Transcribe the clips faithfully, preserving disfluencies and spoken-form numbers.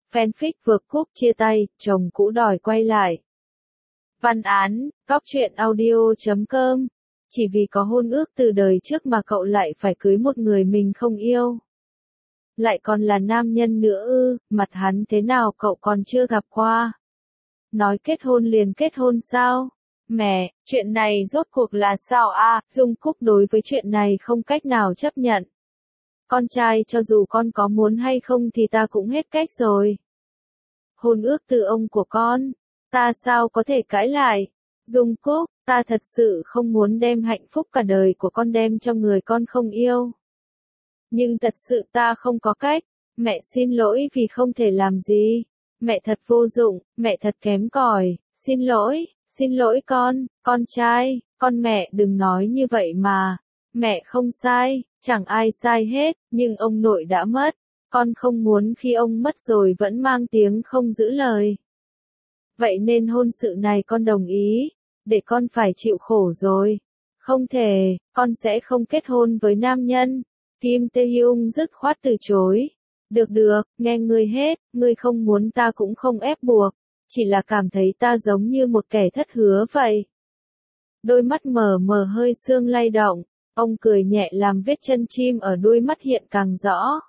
Fanfic vượt cúp chia tay, chồng cũ đòi quay lại. Văn án, góc truyện audio chấm com. Chỉ vì có hôn ước từ đời trước mà cậu lại phải cưới một người mình không yêu. Lại còn là nam nhân nữa ư, mặt hắn thế nào cậu còn chưa gặp qua. Nói kết hôn liền kết hôn sao? Mẹ, chuyện này rốt cuộc là sao a? Dung Cúc đối với chuyện này không cách nào chấp nhận. Con trai cho dù con có muốn hay không thì ta cũng hết cách rồi. Hôn ước từ ông của con, ta sao có thể cãi lại? Dung Cúc, ta thật sự không muốn đem hạnh phúc cả đời của con đem cho người con không yêu. Nhưng thật sự ta không có cách, mẹ xin lỗi vì không thể làm gì. Mẹ thật vô dụng, mẹ thật kém cỏi, xin lỗi, xin lỗi con, con trai, con mẹ đừng nói như vậy mà. Mẹ không sai, chẳng ai sai hết, nhưng ông nội đã mất. Con không muốn khi ông mất rồi vẫn mang tiếng không giữ lời. Vậy nên hôn sự này con đồng ý, để con phải chịu khổ rồi. Không thể, con sẽ không kết hôn với nam nhân. Kim Tae-hyung dứt khoát từ chối. Được được, nghe ngươi hết, ngươi không muốn ta cũng không ép buộc. Chỉ là cảm thấy ta giống như một kẻ thất hứa vậy. Đôi mắt mờ mờ hơi sương lay động. Ông cười nhẹ làm vết chân chim ở đuôi mắt hiện càng rõ.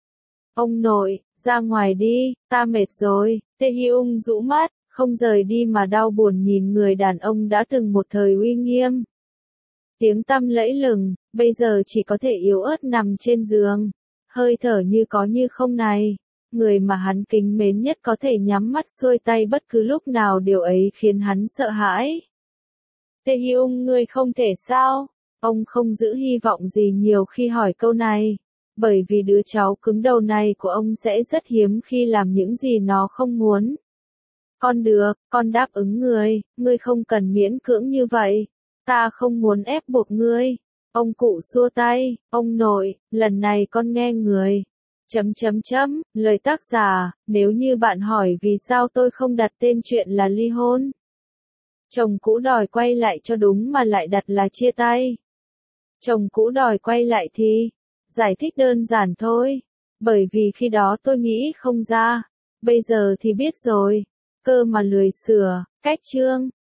Ông nội, ra ngoài đi, ta mệt rồi. Tae-hyung rũ mắt, không rời đi mà đau buồn nhìn người đàn ông đã từng một thời uy nghiêm. Tiếng tăm lẫy lừng, bây giờ chỉ có thể yếu ớt nằm trên giường. Hơi thở như có như không này. Người mà hắn kính mến nhất có thể nhắm mắt xuôi tay bất cứ lúc nào, điều ấy khiến hắn sợ hãi. Tae-hyung, ngươi không thể sao? Ông không giữ hy vọng gì nhiều khi hỏi câu này. Bởi vì đứa cháu cứng đầu này của ông sẽ rất hiếm khi làm những gì nó không muốn. Con được, con đáp ứng người, ngươi không cần miễn cưỡng như vậy. Ta không muốn ép buộc ngươi. Ông cụ xua tay, ông nội, lần này con nghe người. Chấm chấm chấm, lời tác giả, nếu như bạn hỏi vì sao tôi không đặt tên chuyện là ly hôn. Chồng cũ đòi quay lại cho đúng mà lại đặt là chia tay. Chồng cũ đòi quay lại thì, giải thích đơn giản thôi. Bởi vì khi đó tôi nghĩ không ra. Bây giờ thì biết rồi. Cơ mà lười sửa, cách chương.